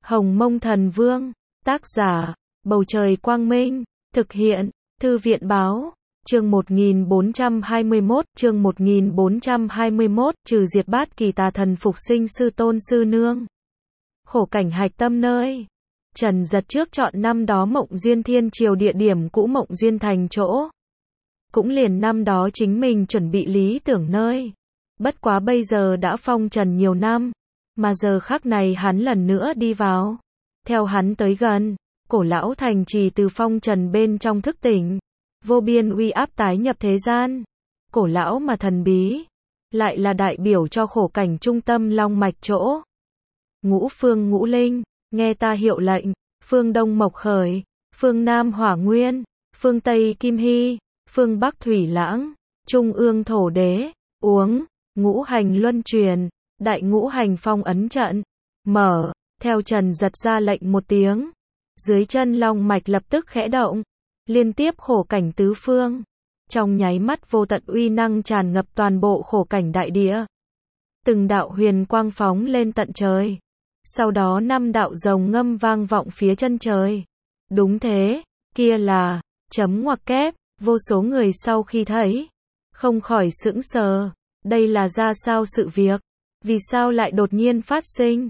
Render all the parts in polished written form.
Hồng Mông Thần Vương, tác giả, Bầu Trời Quang Minh, thực hiện, Thư viện Báo, chương 1421, trừ diệt bát kỳ tà thần phục sinh sư tôn sư nương. Khổ cảnh hạch tâm nơi. Trần Giật trước chọn năm đó Mộng Duyên Thiên Triều địa điểm cũ Mộng Duyên Thành chỗ. Cũng liền năm đó chính mình chuẩn bị lý tưởng nơi. Bất quá bây giờ đã phong trần nhiều năm, mà giờ khắc này hắn lần nữa đi vào. Theo hắn tới gần, cổ lão thành trì từ phong trần bên trong thức tỉnh. Vô biên uy áp tái nhập thế gian. Cổ lão mà thần bí, lại là đại biểu cho khổ cảnh trung tâm long mạch chỗ. Ngũ phương ngũ linh, nghe ta hiệu lệnh, phương đông mộc khởi, phương nam hỏa nguyên, phương tây kim hy, phương bắc thủy lãng, trung ương thổ đế, uống, ngũ hành luân truyền, đại ngũ hành phong ấn trận, mở, theo Trần Giật ra lệnh một tiếng. Dưới chân long mạch lập tức khẽ động, liên tiếp khổ cảnh tứ phương. Trong nháy mắt vô tận uy năng tràn ngập toàn bộ khổ cảnh đại địa. Từng đạo huyền quang phóng lên tận trời. Sau đó 5 đạo rồng ngâm vang vọng phía chân trời. Đúng thế, kia là, chấm ngoặc kép, vô số người sau khi thấy, không khỏi sững sờ. Đây là ra sao sự việc? Vì sao lại đột nhiên phát sinh?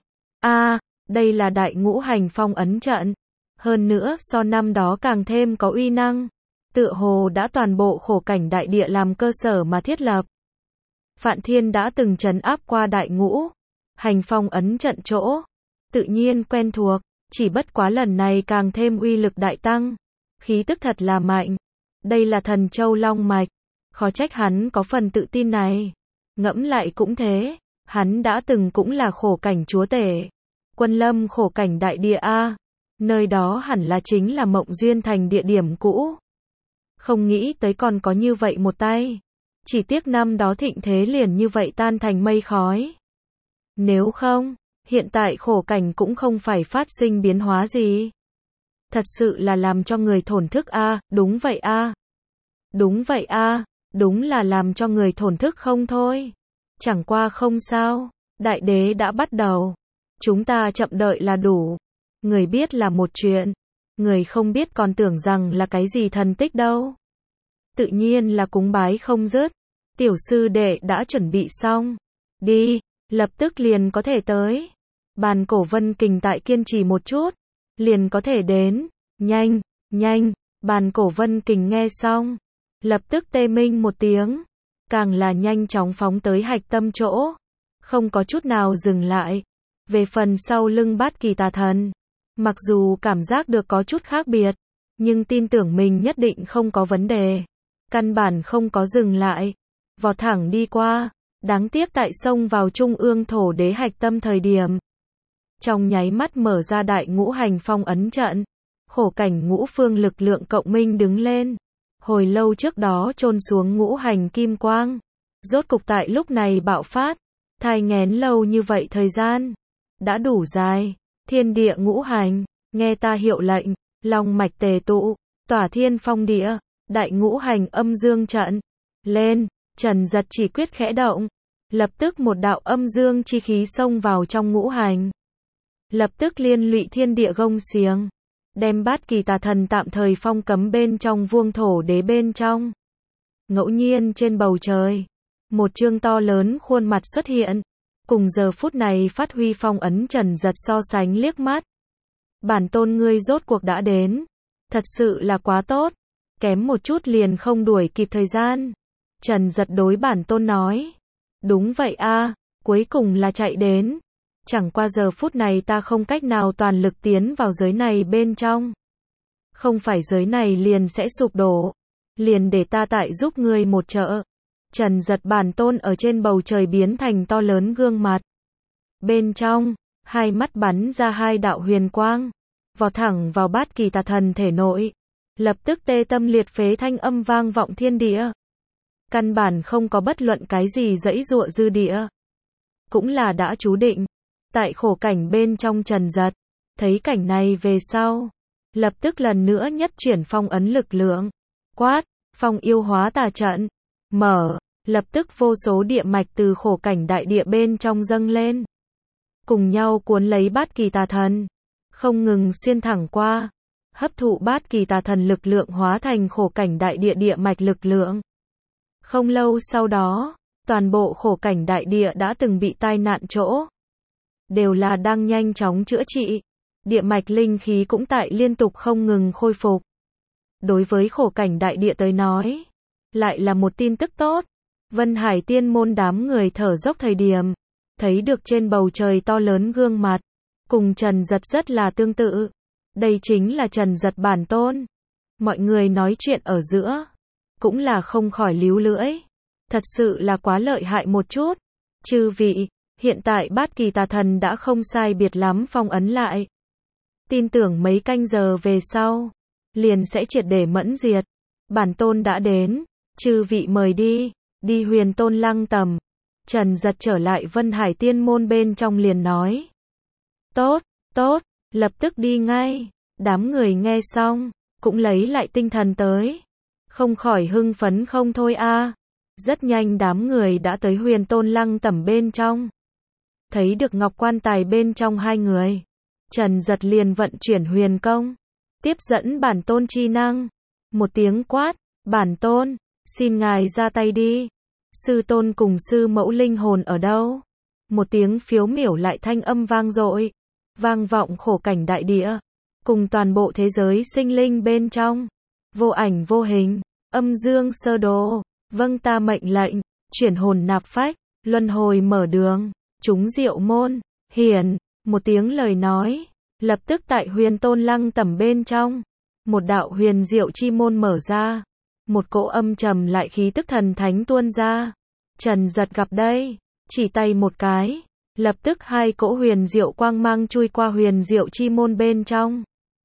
Đây là đại ngũ hành phong ấn trận. Hơn nữa so năm đó càng thêm có uy năng. Tựa hồ đã toàn bộ khổ cảnh đại địa làm cơ sở mà thiết lập. Phạn Thiên đã từng trấn áp qua đại ngũ hành phong ấn trận chỗ. Tự nhiên quen thuộc, chỉ bất quá lần này càng thêm uy lực đại tăng. Khí tức thật là mạnh. Đây là thần châu long mạch. Khó trách hắn có phần tự tin này. Ngẫm lại cũng thế, hắn đã từng cũng là khổ cảnh chúa tể. Quân lâm khổ cảnh đại địa A. Nơi đó hẳn là chính là Mộng Duyên Thành địa điểm cũ. Không nghĩ tới còn có như vậy một tay. Chỉ tiếc năm đó thịnh thế liền như vậy tan thành mây khói. Nếu không, hiện tại khổ cảnh cũng không phải phát sinh biến hóa gì. Thật sự là làm cho người thổn thức A, đúng vậy A. Đúng vậy A, đúng là làm cho người thổn thức không thôi. Chẳng qua không sao, đại đế đã bắt đầu. Chúng ta chậm đợi là đủ. Người biết là một chuyện, người không biết còn tưởng rằng là cái gì thần tích đâu. Tự nhiên là cúng bái không dứt. Tiểu sư đệ đã chuẩn bị xong. Đi, lập tức liền có thể tới. Bàn cổ vân kình tại kiên trì một chút, liền có thể đến. Nhanh, nhanh, bàn cổ vân kình nghe xong, lập tức tê minh một tiếng. Càng là nhanh chóng phóng tới hạch tâm chỗ. Không có chút nào dừng lại. Về phần sau lưng bát kỳ tà thần, mặc dù cảm giác được có chút khác biệt, nhưng tin tưởng mình nhất định không có vấn đề. Căn bản không có dừng lại. Vọt thẳng đi qua. Đáng tiếc tại xông vào trung ương thổ đế hạch tâm thời điểm. Trong nháy mắt mở ra đại ngũ hành phong ấn trận. Khổ cảnh ngũ phương lực lượng cộng minh đứng lên. Hồi lâu trước đó chôn xuống ngũ hành kim quang. Rốt cục tại lúc này bạo phát. Thai nghén lâu như vậy thời gian. Đã đủ dài. Thiên địa ngũ hành, nghe ta hiệu lệnh, long mạch tề tụ, tỏa thiên phong địa, đại ngũ hành âm dương trận. Lên, Trần Giật chỉ quyết khẽ động. Lập tức một đạo âm dương chi khí xông vào trong ngũ hành. Lập tức liên lụy thiên địa gông xiềng. Đem bát kỳ tà thần tạm thời phong cấm bên trong vuông thổ đế bên trong. Ngẫu nhiên trên bầu trời, một chương to lớn khuôn mặt xuất hiện. Cùng giờ phút này phát huy phong ấn Trần Giật so sánh liếc mắt. Bản tôn ngươi rốt cuộc đã đến. Thật sự là quá tốt. Kém một chút liền không đuổi kịp thời gian. Trần Giật đối bản tôn nói. Đúng vậy A, cuối cùng là chạy đến. Chẳng qua giờ phút này ta không cách nào toàn lực tiến vào giới này bên trong. Không phải giới này liền sẽ sụp đổ. Liền để ta tại giúp ngươi một trợ. Trần Giật bản tôn ở trên bầu trời biến thành to lớn gương mặt. Bên trong, hai mắt bắn ra hai đạo huyền quang. Vọt thẳng vào bát kỳ tà thần thể nội. Lập tức tê tâm liệt phế thanh âm vang vọng thiên địa. Căn bản không có bất luận cái gì giãy giụa dư địa. Cũng là đã chú định. Tại khổ cảnh bên trong Trần Giật. Thấy cảnh này về sau. Lập tức lần nữa nhất chuyển phong ấn lực lượng. Quát, phong yêu hóa tà trận. Mở, lập tức vô số địa mạch từ khổ cảnh đại địa bên trong dâng lên. Cùng nhau cuốn lấy bát kỳ tà thần. không ngừng xuyên thẳng qua, hấp thụ bát kỳ tà thần lực lượng hóa thành khổ cảnh đại địa địa mạch lực lượng. Không lâu sau đó, toàn bộ khổ cảnh đại địa đã từng bị tai nạn chỗ, đều là đang nhanh chóng chữa trị. Địa mạch linh khí cũng tại liên tục không ngừng khôi phục. Đối với khổ cảnh đại địa tới nói, lại là một tin tức tốt. Vân Hải Tiên môn đám người thở dốc thời điểm, thấy được trên bầu trời to lớn gương mặt, cùng Trần Giật rất là tương tự. Đây chính là Trần Giật bản tôn. Mọi người nói chuyện ở giữa, cũng là không khỏi líu lưỡi. Thật sự là quá lợi hại một chút. Chư vị, hiện tại bát kỳ tà thần đã không sai biệt lắm phong ấn lại. Tin tưởng mấy canh giờ về sau, liền sẽ triệt để mẫn diệt. Bản tôn đã đến, chư vị mời đi, đi Huyền Tôn Lăng Tầm. Trần Giật trở lại Vân Hải Tiên môn bên trong liền nói. Tốt, tốt, lập tức đi ngay. Đám người nghe xong, cũng lấy lại tinh thần tới. Không khỏi hưng phấn không thôi a. Rất nhanh đám người đã tới Huyền Tôn Lăng Tầm bên trong. Thấy được ngọc quan tài bên trong hai người. Trần Giật liền vận chuyển huyền công, tiếp dẫn bản tôn chi năng. Một tiếng quát, bản tôn, xin ngài ra tay đi. Sư tôn cùng sư mẫu linh hồn ở đâu? Một tiếng phiếu miểu lại thanh âm vang dội, vang vọng khổ cảnh đại địa, cùng toàn bộ thế giới sinh linh bên trong. Vô ảnh vô hình, âm dương sơ đồ, vâng ta mệnh lệnh, chuyển hồn nạp phách, luân hồi mở đường, chúng diệu môn, hiển. Một tiếng lời nói, lập tức tại Huyền Tôn Lăng Tầm bên trong, một đạo huyền diệu chi môn mở ra, một cỗ âm trầm lại khí tức thần thánh tuôn ra. Trần Giật gặp đây, chỉ tay một cái, lập tức hai cỗ huyền diệu quang mang chui qua huyền diệu chi môn bên trong.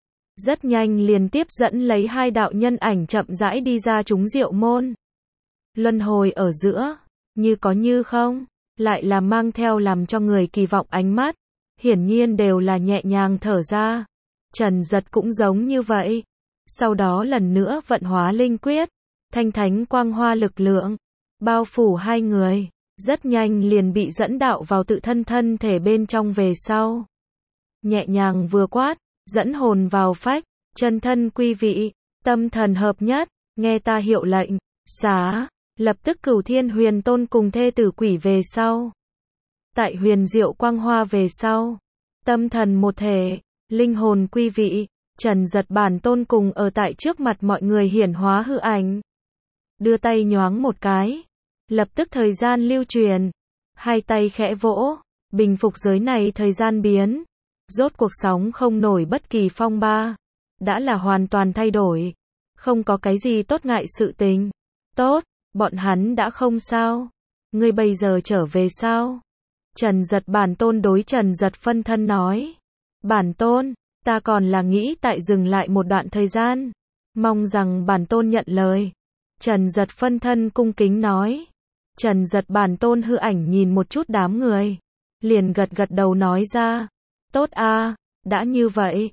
Rất nhanh liền tiếp dẫn lấy hai đạo nhân ảnh chậm rãi đi ra chúng diệu môn. Luân hồi ở giữa, như có như không, lại là mang theo làm cho người kỳ vọng ánh mắt. Hiển nhiên đều là nhẹ nhàng thở ra. Trần Giật cũng giống như vậy. Sau đó lần nữa vận hóa linh quyết, thanh thánh quang hoa lực lượng, bao phủ hai người, rất nhanh liền bị dẫn đạo vào tự thân thân thể bên trong về sau. Nhẹ nhàng vừa quát, dẫn hồn vào phách, chân thân quy vị, tâm thần hợp nhất, nghe ta hiệu lệnh, xá, lập tức Cửu Thiên Huyền Tôn cùng thê tử quỷ về sau. Tại huyền diệu quang hoa về sau, tâm thần một thể, linh hồn quy vị, Trần Giật bản tôn cùng ở tại trước mặt mọi người hiển hóa hư ảnh. Đưa tay nhoáng một cái, lập tức thời gian lưu truyền, hai tay khẽ vỗ, bình phục giới này thời gian biến. Rốt cuộc sóng không nổi bất kỳ phong ba, đã là hoàn toàn thay đổi, không có cái gì tốt ngại sự tình. Tốt, bọn hắn đã không sao, ngươi bây giờ trở về sao? Trần Giật bản tôn đối Trần Giật phân thân nói. Bản tôn, ta còn là nghĩ tại dừng lại một đoạn thời gian, mong rằng bản tôn nhận lời. Trần Giật phân thân cung kính nói. Trần Giật bản tôn hư ảnh nhìn một chút đám người, liền gật gật đầu nói ra. Tốt a, đã như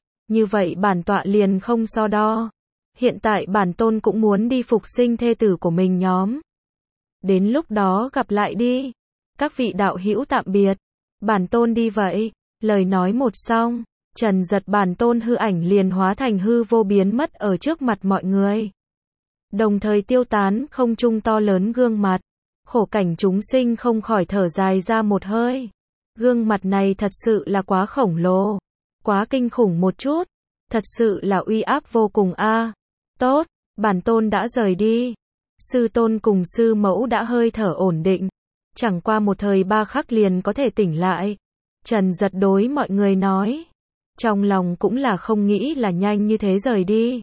vậy bản tọa liền không so đo. Hiện tại bản tôn cũng muốn đi phục sinh thê tử của mình nhóm. Đến lúc đó gặp lại đi. Các vị đạo hữu tạm biệt. Bản tôn đi vậy. Lời nói một xong, Trần Giật bản tôn hư ảnh liền hóa thành hư vô biến mất ở trước mặt mọi người. Đồng thời tiêu tán không trung to lớn gương mặt. Khổ cảnh chúng sinh không khỏi thở dài ra một hơi. Gương mặt này thật sự là quá khổng lồ, quá kinh khủng một chút, thật sự là uy áp vô cùng a. Tốt, bản tôn đã rời đi. Sư tôn cùng sư mẫu đã hơi thở ổn định, chẳng qua một thời ba khắc liền có thể tỉnh lại. Trần Giật đối mọi người nói, trong lòng cũng là không nghĩ là nhanh như thế rời đi.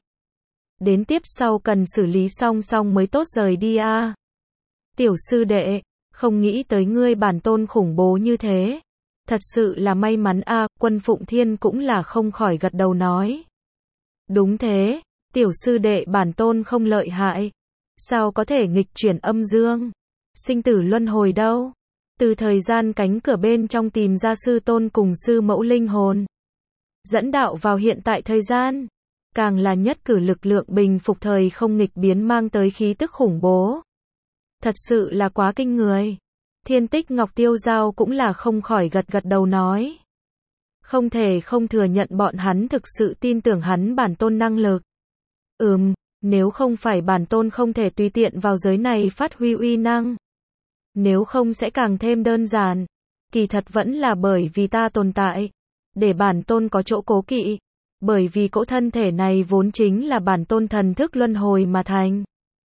Đến tiếp sau cần xử lý xong mới tốt rời đi a. Tiểu sư đệ, không nghĩ tới ngươi bản tôn khủng bố như thế. Thật sự là may mắn a. Quân Phụng Thiên cũng là không khỏi gật đầu nói. Đúng thế, tiểu sư đệ bản tôn không lợi hại. Sao có thể nghịch chuyển âm dương, sinh tử luân hồi đâu. Từ thời gian cánh cửa bên trong tìm ra sư tôn cùng sư mẫu linh hồn, dẫn đạo vào hiện tại thời gian, càng là nhất cử lực lượng bình phục thời không nghịch biến mang tới khí tức khủng bố. Thật sự là quá kinh người. Thiên Tích Ngọc Tiêu Giao cũng là không khỏi gật gật đầu nói. Không thể không thừa nhận bọn hắn thực sự tin tưởng hắn bản tôn năng lực. Nếu không phải bản tôn không thể tùy tiện vào giới này phát huy uy năng. Nếu không sẽ càng thêm đơn giản. Kỳ thật vẫn là bởi vì ta tồn tại. Để bản tôn có chỗ cố kỵ. Bởi vì cỗ thân thể này vốn chính là bản tôn thần thức luân hồi mà thành.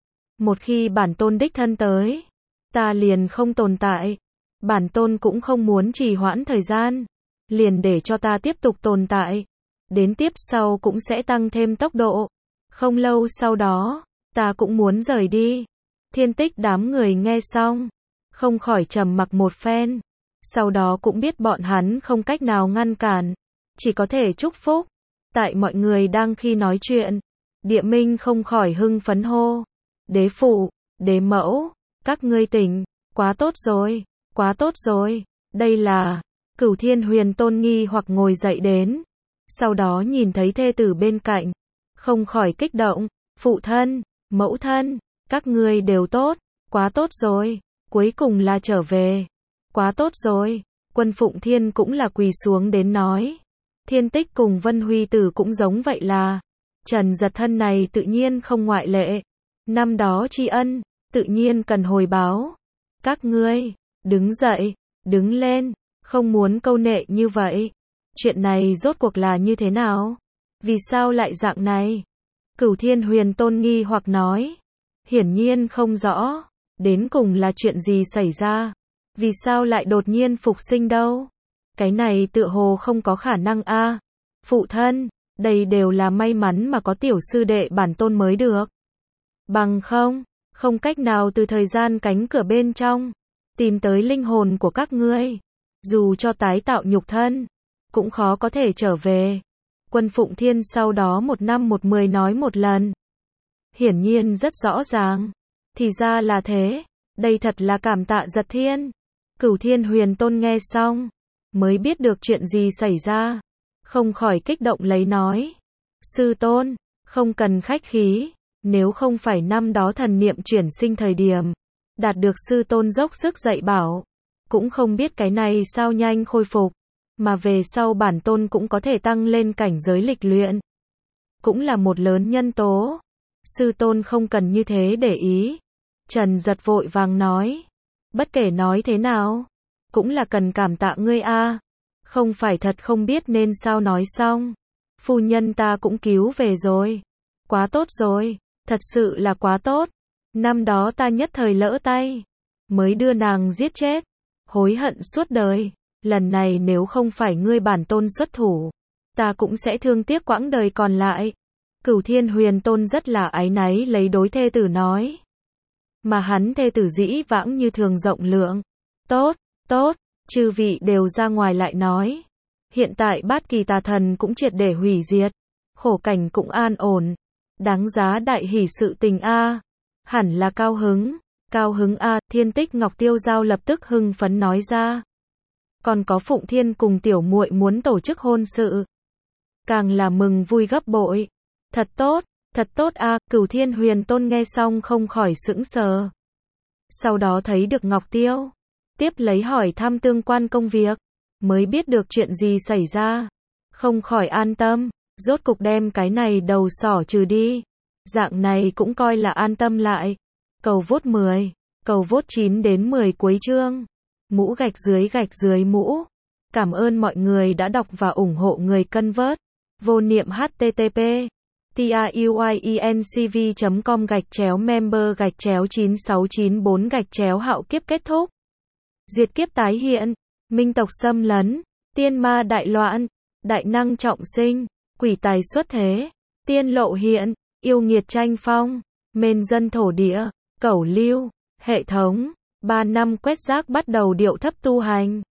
Một khi bản tôn đích thân tới, ta liền không tồn tại. Bản tôn cũng không muốn trì hoãn thời gian. Liền để cho ta tiếp tục tồn tại. Đến tiếp sau cũng sẽ tăng thêm tốc độ. Không lâu sau đó, ta cũng muốn rời đi. Thiên Tích đám người nghe xong, không khỏi trầm mặc một phen. Sau đó cũng biết bọn hắn không cách nào ngăn cản. Chỉ có thể chúc phúc. Tại mọi người đang khi nói chuyện, Địa Minh không khỏi hưng phấn hô. Đế phụ, đế mẫu, các ngươi tỉnh, quá tốt rồi, quá tốt rồi. Đây là... Cửu Thiên Huyền Tôn nghi hoặc ngồi dậy đến. Sau đó nhìn thấy thê tử bên cạnh. Không khỏi kích động. Phụ thân, mẫu thân, các ngươi đều tốt. Quá tốt rồi. Cuối cùng là trở về. Quá tốt rồi. Quân Phụng Thiên cũng là quỳ xuống đến nói. Thiên Tích cùng Vân Huy Tử cũng giống vậy là. Trần Giật thân này tự nhiên không ngoại lệ. Năm đó tri ân, tự nhiên cần hồi báo. Các ngươi, đứng dậy, đứng lên. Không muốn câu nệ như vậy. Chuyện này rốt cuộc là như thế nào? Vì sao lại dạng này? Cửu Thiên Huyền Tôn nghi hoặc nói. Hiển nhiên không rõ. Đến cùng là chuyện gì xảy ra? Vì sao lại đột nhiên phục sinh đâu? Cái này tựa hồ không có khả năng a. Phụ thân, đây đều là may mắn mà có tiểu sư đệ bản tôn mới được. Bằng không cách nào từ thời gian cánh cửa bên trong tìm tới linh hồn của các ngươi. Dù cho tái tạo nhục thân, cũng khó có thể trở về. Quân Phụng Thiên sau đó 1 năm 10 nói một lần. Hiển nhiên rất rõ ràng. Thì ra là thế. Đây thật là cảm tạ Giật Thiên. Cửu Thiên Huyền Tôn nghe xong, mới biết được chuyện gì xảy ra. Không khỏi kích động lấy nói. Sư tôn, không cần khách khí. Nếu không phải năm đó thần niệm chuyển sinh thời điểm, đạt được sư tôn dốc sức dạy bảo. Cũng không biết cái này sao nhanh khôi phục. Mà về sau bản tôn cũng có thể tăng lên cảnh giới lịch luyện. Cũng là một lớn nhân tố. Sư tôn không cần như thế để ý. Trần Giật vội vàng nói. Bất kể nói thế nào, cũng là cần cảm tạ ngươi a. Không phải thật không biết nên sao nói xong. Phu nhân ta cũng cứu về rồi. Quá tốt rồi, thật sự là quá tốt. Năm đó ta nhất thời lỡ tay, mới đưa nàng giết chết. Hối hận suốt đời. Lần này nếu không phải ngươi bản tôn xuất thủ, ta cũng sẽ thương tiếc quãng đời còn lại. Cửu Thiên Huyền Tôn rất là áy náy lấy đối thê tử nói. Mà hắn thê tử dĩ vãng như thường rộng lượng. Tốt, tốt, chư vị đều ra ngoài lại nói. Hiện tại Bát Kỳ Tà Thần cũng triệt để hủy diệt. Khổ cảnh cũng an ổn. Đáng giá đại hỷ sự tình a. Hẳn là cao hứng. Cao hứng a. Thiên Tích Ngọc Tiêu Giao lập tức hưng phấn nói ra. Còn có Phụng Thiên cùng tiểu muội muốn tổ chức hôn sự. Càng là mừng vui gấp bội. Thật tốt a. Cửu Thiên Huyền Tôn nghe xong không khỏi sững sờ. Sau đó thấy được Ngọc Tiêu, tiếp lấy hỏi thăm tương quan công việc, mới biết được chuyện gì xảy ra. Không khỏi an tâm, rốt cục đem cái này đầu sỏ trừ đi. Dạng này cũng coi là an tâm lại. Cầu vote 10, cầu vote 9 đến 10 cuối chương. Mũ gạch dưới mũ. Cảm ơn mọi người đã đọc và ủng hộ người cân vớt. Vô niệm http truyencv.com/member/9694/hạo kiếp kết thúc. Diệt kiếp tái hiện, minh tộc xâm lấn, tiên ma đại loạn, đại năng trọng sinh, quỷ tài xuất thế, tiên lộ hiện, yêu nghiệt tranh phong, mên dân thổ địa, cẩu lưu, hệ thống, 3 năm quét rác bắt đầu điệu thấp tu hành.